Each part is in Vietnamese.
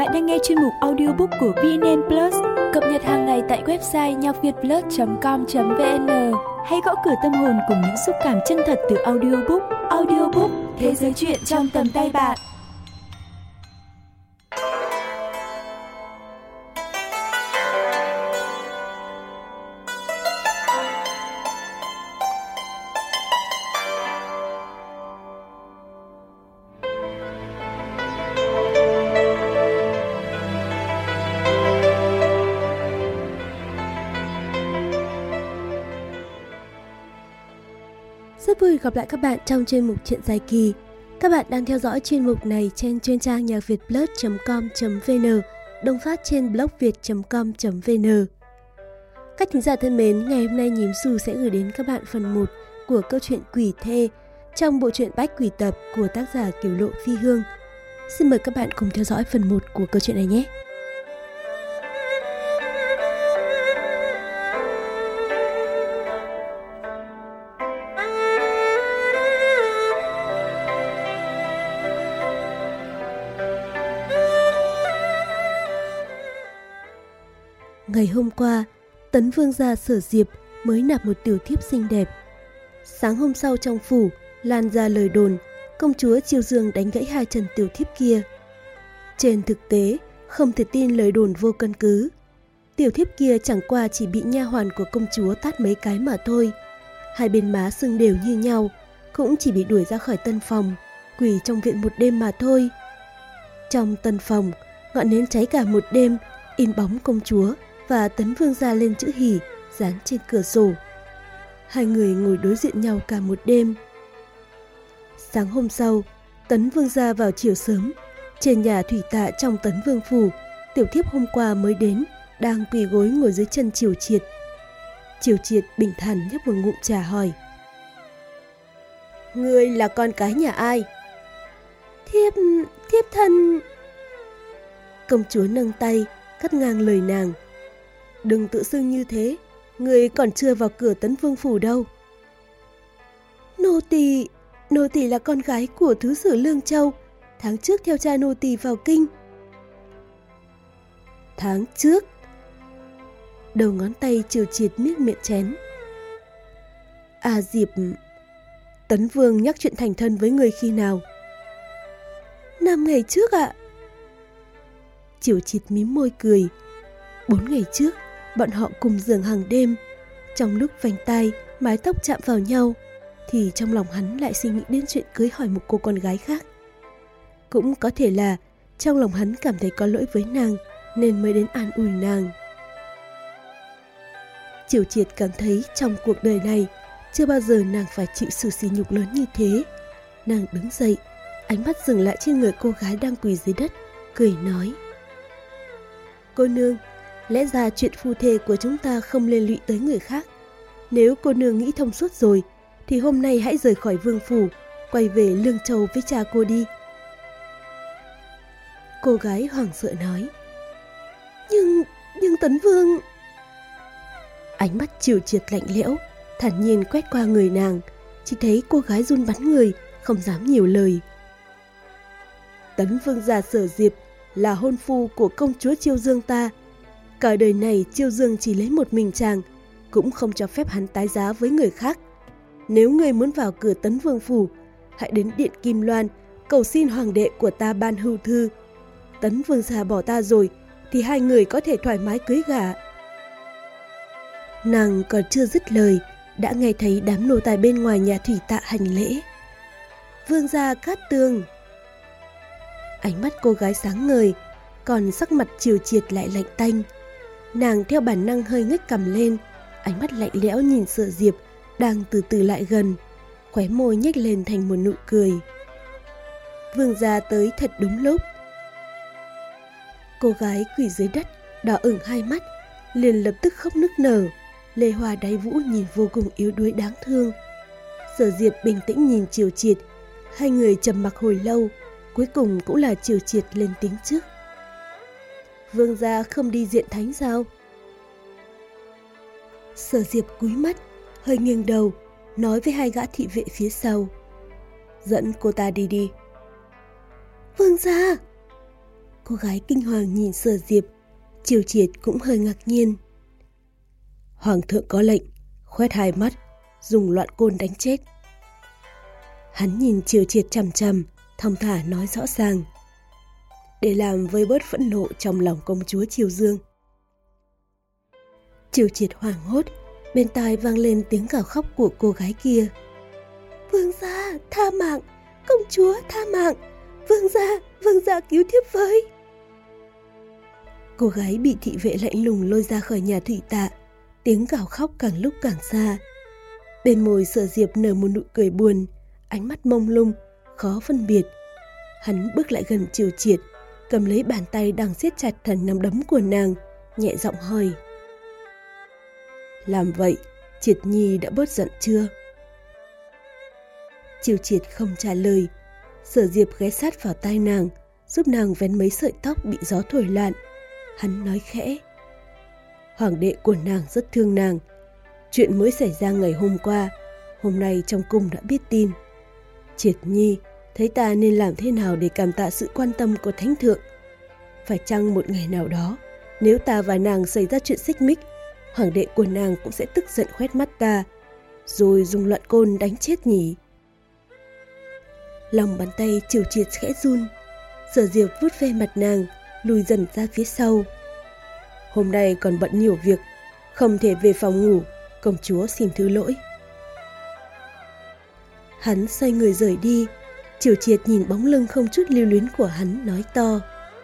Bạn đang nghe chuyên mục audiobook của VNN Plus, cập nhật hàng ngày tại website nhacvietplus.com.vn. Hãy gõ cửa tâm hồn cùng những xúc cảm chân thật từ audiobook. Audiobook, thế giới truyện trong tầm tay bạn. Rất vui gặp lại các bạn trong chuyên mục Chuyện dài kỳ. Các bạn đang theo dõi chuyên mục này trên chuyên trang nhacvietplus.com.vn, đồng phát trên blogviet.com.vn. Các thính giả thân mến, ngày hôm nay Nhím Xù sẽ gửi đến các bạn phần 1 của câu chuyện Quỷ Thê trong bộ truyện Bách Quỷ Tập của tác giả Kiều Lộ Phi Hương. Xin mời các bạn cùng theo dõi phần 1 của câu chuyện này nhé. Ngày hôm qua, Tấn Vương gia Sở Diệp mới nạp một tiểu thiếp xinh đẹp. Sáng hôm sau trong phủ, lan ra lời đồn, công chúa Chiêu Dương đánh gãy hai chân tiểu thiếp kia. Trên thực tế, không thể tin lời đồn vô căn cứ. Tiểu thiếp kia chẳng qua chỉ bị nha hoàn của công chúa tát mấy cái mà thôi. Hai bên má sưng đều như nhau, cũng chỉ bị đuổi ra khỏi tân phòng, quỳ trong viện một đêm mà thôi. Trong tân phòng, ngọn nến cháy cả một đêm, in bóng công chúa và Tấn Vương gia lên chữ hỉ dán trên cửa sổ. Hai người ngồi đối diện nhau cả một đêm. Sáng hôm sau, Tấn Vương gia vào chiều sớm. Trên nhà thủy tạ trong Tấn Vương phủ, tiểu thiếp hôm qua mới đến, đang quỳ gối ngồi dưới chân Triều Triệt. Triều Triệt bình thản nhấp một ngụm trà hỏi: "Ngươi là con cái nhà ai?" Thiếp thân." Công chúa nâng tay cắt ngang lời nàng: "Đừng tự xưng như thế, người còn chưa vào cửa Tấn Vương phủ đâu." Nô tỳ là con gái của thứ sử Lương Châu, tháng trước theo cha nô tỳ vào kinh." "Tháng trước?" Đầu ngón tay Triều Triệt miết miệng chén. Diệp, Tấn Vương nhắc chuyện thành thân với người khi nào?" "5 ngày trước ạ." Triều Triệt mím môi cười. 4 ngày trước, bọn họ cùng giường hàng đêm. Trong lúc vành tai, mái tóc chạm vào nhau, thì trong lòng hắn lại suy nghĩ đến chuyện cưới hỏi một cô con gái khác. Cũng có thể là trong lòng hắn cảm thấy có lỗi với nàng, nên mới đến an ủi nàng. Triều Triệt cảm thấy trong cuộc đời này, chưa bao giờ nàng phải chịu sự sỉ nhục lớn như thế. Nàng đứng dậy, ánh mắt dừng lại trên người cô gái đang quỳ dưới đất, cười nói: "Cô nương, lẽ ra chuyện phu thê của chúng ta không liên lụy tới người khác. Nếu cô nương nghĩ thông suốt rồi, thì hôm nay hãy rời khỏi vương phủ, quay về Lương Châu với cha cô đi." Cô gái hoảng sợ nói: Nhưng Tấn Vương..." Ánh mắt Triều Triệt lạnh lẽo, thản nhiên quét qua người nàng, chỉ thấy cô gái run bắn người, không dám nhiều lời. "Tấn Vương gia Sở Diệp là hôn phu của công chúa Chiêu Dương ta. Cả đời này Chiêu Dương chỉ lấy một mình chàng, cũng không cho phép hắn tái giá với người khác. Nếu ngươi muốn vào cửa Tấn Vương phủ, hãy đến điện Kim Loan cầu xin hoàng đệ của ta ban hưu thư. Tấn Vương gia bỏ ta rồi, thì hai người có thể thoải mái cưới gả." Nàng còn chưa dứt lời, đã nghe thấy đám nô tài bên ngoài nhà thủy tạ hành lễ. "Vương gia Cát Tường." Ánh mắt cô gái sáng ngời, còn sắc mặt Triều Triệt lại lạnh tanh. Nàng theo bản năng hơi ngước cằm lên, ánh mắt lạnh lẽo nhìn Sở Diệp đang từ từ lại gần, khóe môi nhếch lên thành một nụ cười. "Vương gia tới thật đúng lúc." Cô gái quỳ dưới đất, đỏ ửng hai mắt, liền lập tức khóc nức nở. Lê Hoa đáy vũ nhìn vô cùng yếu đuối đáng thương. Sở Diệp bình tĩnh nhìn Triều Triệt, hai người trầm mặc hồi lâu, cuối cùng cũng là Triều Triệt lên tiếng trước: "Vương gia không đi diện thánh sao?" Sở Diệp cúi mắt, hơi nghiêng đầu, nói với hai gã thị vệ phía sau: "Dẫn cô ta đi đi." "Vương gia!" Cô gái kinh hoàng nhìn Sở Diệp, Triều Triệt cũng hơi ngạc nhiên. Hoàng thượng có lệnh, khoét 2 mắt, dùng loạn côn đánh chết. Hắn nhìn Triều Triệt chằm chằm, thong thả nói rõ ràng, để làm vơi bớt phẫn nộ trong lòng công chúa Triều Dương. Triều Triệt hoảng hốt, bên tai vang lên tiếng gào khóc của cô gái kia. Vương gia, tha mạng, công chúa tha mạng, vương gia cứu thiếp với. Cô gái bị thị vệ lạnh lùng lôi ra khỏi nhà thủy tạ, tiếng gào khóc càng lúc càng xa. Bên môi Sở Diệp nở một nụ cười buồn, ánh mắt mông lung, khó phân biệt. Hắn bước lại gần Triều Triệt, cầm lấy bàn tay đang siết chặt thành nắm đấm của nàng, nhẹ giọng hỏi. Làm vậy, Triệt Nhi đã bớt giận chưa? Triều Triệt không trả lời. Sở Diệp ghé sát vào tai nàng, giúp nàng vén mấy sợi tóc bị gió thổi loạn. Hắn nói khẽ. Hoàng đệ của nàng rất thương nàng. Chuyện mới xảy ra ngày hôm qua, hôm nay trong cung đã biết tin. Triệt Nhi, thấy ta nên làm thế nào để cảm tạ sự quan tâm của Thánh Thượng? Phải chăng một ngày nào đó, nếu ta và nàng xảy ra chuyện xích mích, hoàng đệ của nàng cũng sẽ tức giận khoét mắt ta, rồi dùng loạn côn đánh chết nhỉ? Lòng bàn tay Triều Triệt khẽ run. Sở Diệp vuốt ve mặt nàng, lùi dần ra phía sau. Hôm nay còn bận nhiều việc, không thể về phòng ngủ, công chúa xin thứ lỗi. Hắn xoay người rời đi. Triều Triệt nhìn bóng lưng không chút lưu luyến của hắn, nói to.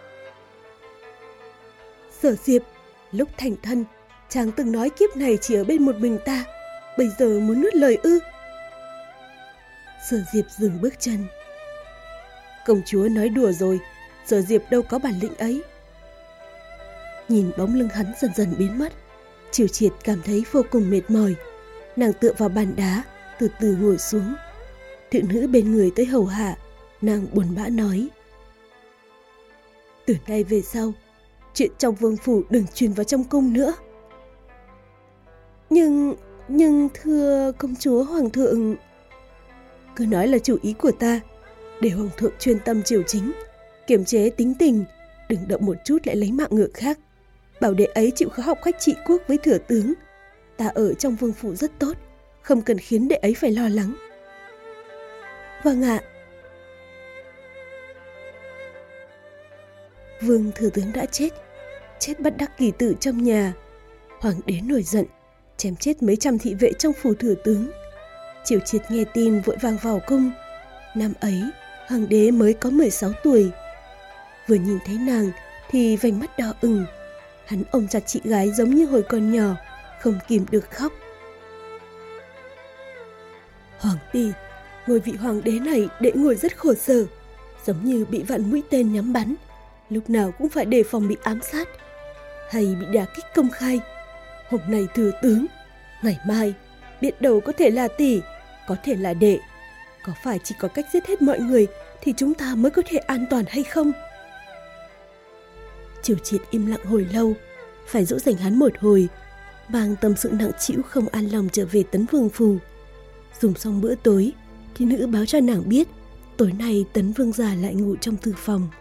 Sở Diệp, lúc thành thân, chàng từng nói kiếp này chỉ ở bên một mình ta, bây giờ muốn nuốt lời ư? Sở Diệp dừng bước chân. Công chúa nói đùa rồi, Sở Diệp đâu có bản lĩnh ấy. Nhìn bóng lưng hắn dần dần biến mất, Triều Triệt cảm thấy vô cùng mệt mỏi. Nàng tựa vào bàn đá, từ từ ngồi xuống. Thị nữ bên người tới hầu hạ, nàng buồn bã nói. Từ nay về sau, chuyện trong vương phủ đừng truyền vào trong cung nữa. Nhưng thưa công chúa hoàng thượng... Cứ nói là chủ ý của ta, để hoàng thượng chuyên tâm triều chính, kiềm chế tính tình, đừng động một chút lại lấy mạng ngựa khác. Bảo đệ ấy chịu khó học cách trị quốc với thừa tướng. Ta ở trong vương phủ rất tốt, không cần khiến đệ ấy phải lo lắng. Vâng ạ. Vương thừa tướng đã chết bất đắc kỳ tử trong nhà. Hoàng đế nổi giận, chém chết mấy trăm thị vệ trong phủ thừa tướng. Triều Triệt nghe tin vội vàng vào cung. Năm ấy, hoàng đế mới có 16 tuổi. Vừa nhìn thấy nàng thì vành mắt đỏ ửng. Hắn ôm chặt chị gái giống như hồi còn nhỏ, không kìm được khóc. Hoàng tỷ, ngôi vị hoàng đế này đệ ngồi rất khổ sở, giống như bị vạn mũi tên nhắm bắn, lúc nào cũng phải đề phòng bị ám sát, hay bị đả kích công khai. Hôm nay thừa tướng, ngày mai biết đâu có thể là tỷ, có thể là đệ. Có phải chỉ có cách giết hết mọi người thì chúng ta mới có thể an toàn hay không? Triều Triệt im lặng hồi lâu, phải dỗ dành hắn một hồi, mang tâm sự nặng trĩu không an lòng trở về Tấn Vương phủ. Dùng xong bữa tối, thì nữ báo cho nàng biết tối nay Tấn Vương gia lại ngủ trong thư phòng.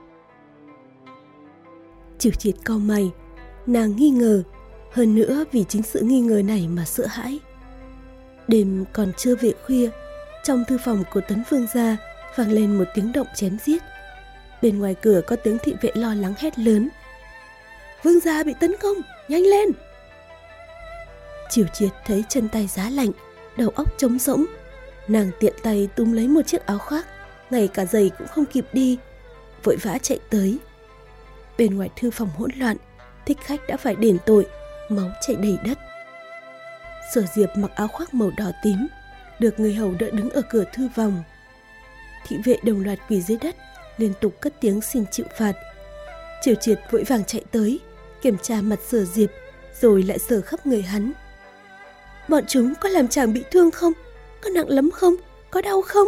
Triều Triệt cau mày, nàng nghi ngờ, hơn nữa vì chính sự nghi ngờ này mà sợ hãi. Đêm còn chưa về khuya, trong thư phòng của Tấn Vương gia vang lên một tiếng động chém giết. Bên ngoài cửa có tiếng thị vệ lo lắng hét lớn. Vương gia bị tấn công, nhanh lên! Triều Triệt thấy chân tay giá lạnh, đầu óc trống rỗng. Nàng tiện tay túm lấy một chiếc áo khoác, ngay cả giày cũng không kịp đi, vội vã chạy tới. Bên ngoài thư phòng hỗn loạn, thích khách đã phải đền tội, máu chảy đầy đất. Sở Diệp mặc áo khoác màu đỏ tím, được người hầu đỡ đứng ở cửa thư phòng. Thị vệ đồng loạt quỳ dưới đất, liên tục cất tiếng xin chịu phạt. Triều Triệt vội vàng chạy tới, kiểm tra mặt Sở Diệp, rồi lại sờ khắp người hắn. Bọn chúng có làm chàng bị thương không? Có nặng lắm không? Có đau không?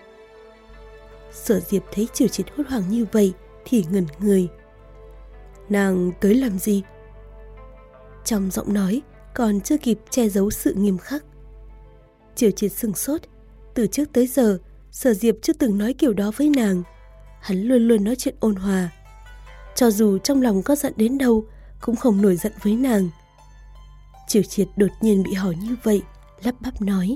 Sở Diệp thấy Triều Triệt hốt hoảng như vậy thì ngẩn người. Nàng tới làm gì? Trong giọng nói còn chưa kịp che giấu sự nghiêm khắc. Triều Triệt sửng sốt. Từ trước tới giờ Sở Diệp chưa từng nói kiểu đó với nàng. Hắn luôn luôn nói chuyện ôn hòa. cho dù trong lòng có giận đến đâu cũng không nổi giận với nàng. Triều Triệt đột nhiên bị hỏi như vậy, lắp bắp nói: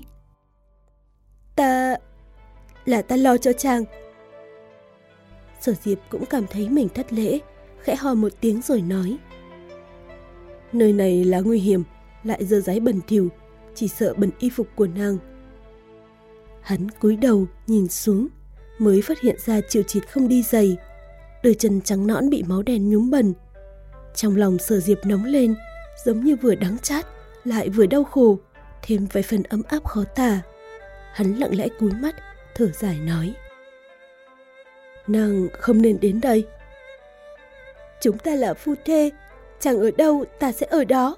Ta lo cho chàng. Sở Diệp cũng cảm thấy mình thất lễ, khẽ ho một tiếng rồi nói: Nơi này là nguy hiểm, lại dơ dáy bẩn thỉu, chỉ sợ bẩn y phục của nàng. Hắn cúi đầu nhìn xuống, mới phát hiện ra Triều Triệt không đi giày, đôi chân trắng nõn bị máu đen nhúm bẩn. Trong lòng Sở Diệp nóng lên, giống như vừa đắng chát lại vừa đau khổ, thêm vài phần ấm áp khó tả. Hắn lặng lẽ cúi mắt, thở dài nói: Nàng không nên đến đây. Chúng ta là phu thê, chàng ở đâu ta sẽ ở đó.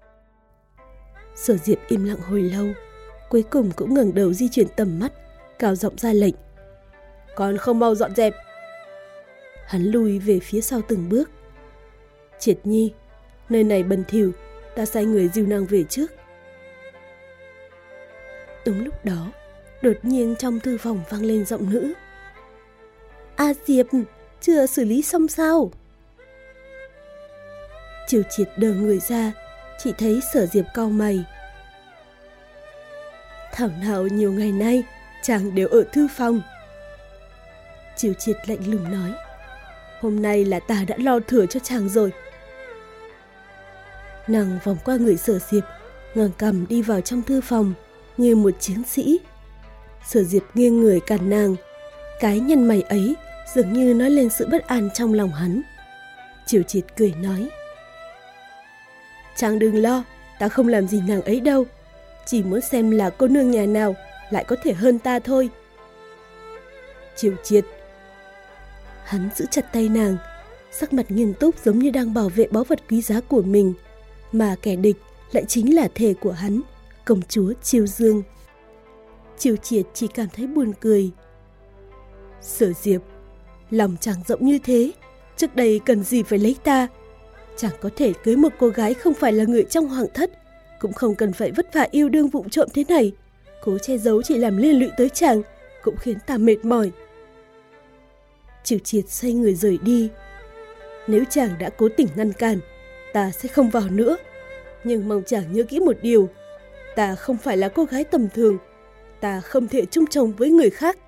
Sở Diệp im lặng hồi lâu, cuối cùng cũng ngẩng đầu di chuyển tầm mắt, cao giọng ra lệnh: Còn không mau dọn dẹp. Hắn lùi về phía sau từng bước. Triệt Nhi, nơi này bẩn thỉu, ta sai người dìu nàng về trước. Đúng lúc đó, đột nhiên trong thư phòng vang lên giọng nữ: A Diệp, chưa xử lý xong sao? Triều Triệt đờ người ra, chỉ thấy Sở Diệp cau mày. Thảo nào nhiều ngày nay chàng đều ở thư phòng. Triều Triệt lạnh lùng nói: Hôm nay là ta đã lo thừa cho chàng rồi. Nàng vòng qua người Sở Diệp, ngẩng cằm đi vào trong thư phòng như một chiến sĩ. Sở Diệp nghiêng người cản nàng, cái nhăn mày ấy dường như nói lên sự bất an trong lòng hắn. Triều Triệt cười nói: Chàng đừng lo, ta không làm gì nàng ấy đâu, chỉ muốn xem là cô nương nhà nào lại có thể hơn ta thôi. Triều Triệt. Hắn giữ chặt tay nàng, sắc mặt nghiêm túc giống như đang bảo vệ báu vật quý giá của mình, mà kẻ địch lại chính là thề của hắn, công chúa Chiêu Dương. Triều Triệt chỉ cảm thấy buồn cười. Sở Diệp, lòng chàng rộng như thế, trước đây cần gì phải lấy ta? Chàng có thể cưới một cô gái không phải là người trong hoàng thất, cũng không cần phải vất vả yêu đương vụng trộm thế này. Cố che giấu chỉ làm liên lụy tới chàng, cũng khiến ta mệt mỏi. Triều Triệt xoay người rời đi. Nếu chàng đã cố tình ngăn cản, ta sẽ không vào nữa. Nhưng mong chàng nhớ kỹ một điều, ta không phải là cô gái tầm thường, ta không thể chung chồng với người khác.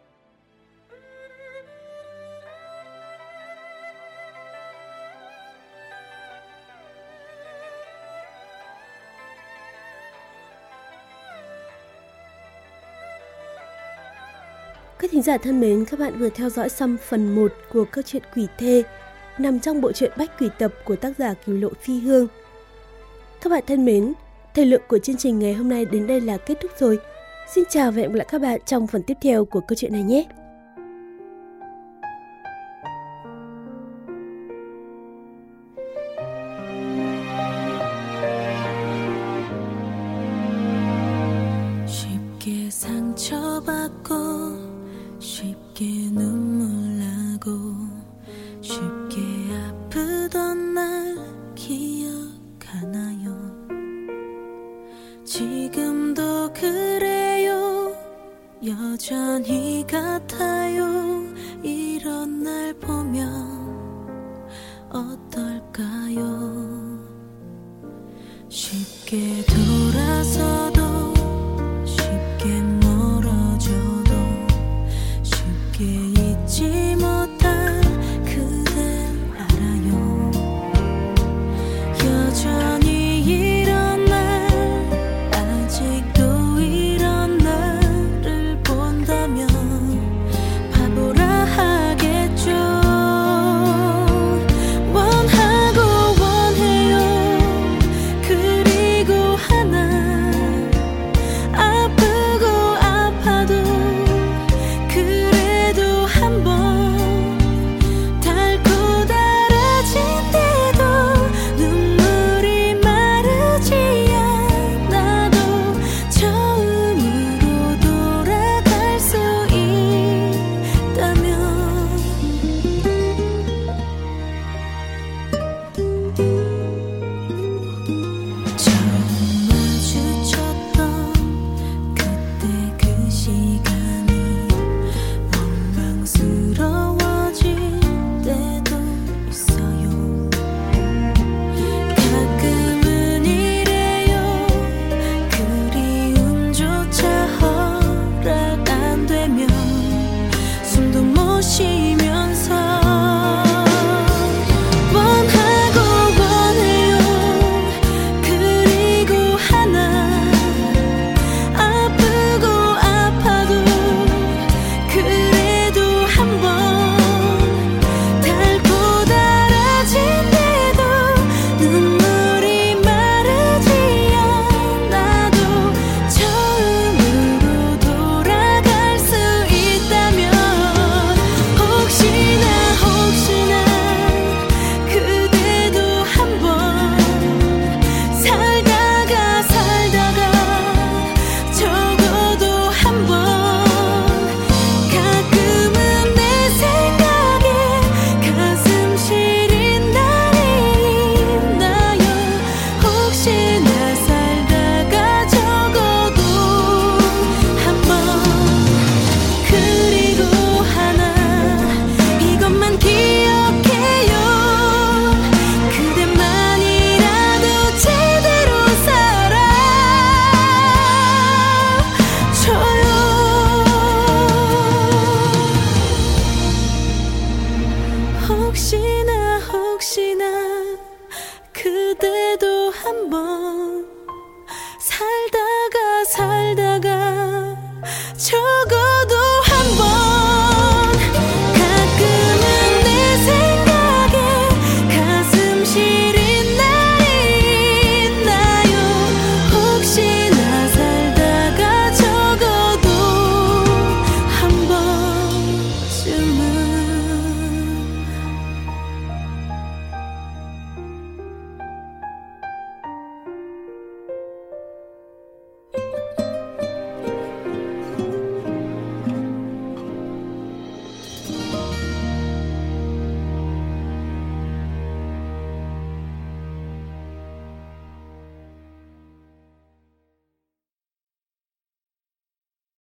Các thính giả thân mến, các bạn vừa theo dõi xong phần 1 của câu chuyện Quỷ Thê nằm trong bộ truyện Bách Quỷ Tập của tác giả Cửu Lộ Phi Hương. Các bạn thân mến, thời lượng của chương trình ngày hôm nay đến đây là kết thúc rồi. Xin chào và hẹn gặp lại các bạn trong phần tiếp theo của câu chuyện này nhé. 쉽게 상처받고 쉽게 눈물 나고 쉽게 아프던 날 기억하나요? 지금도 그래요. 여전히 같아요. 이런 날 보면 어떨까요? 쉽게 돌아서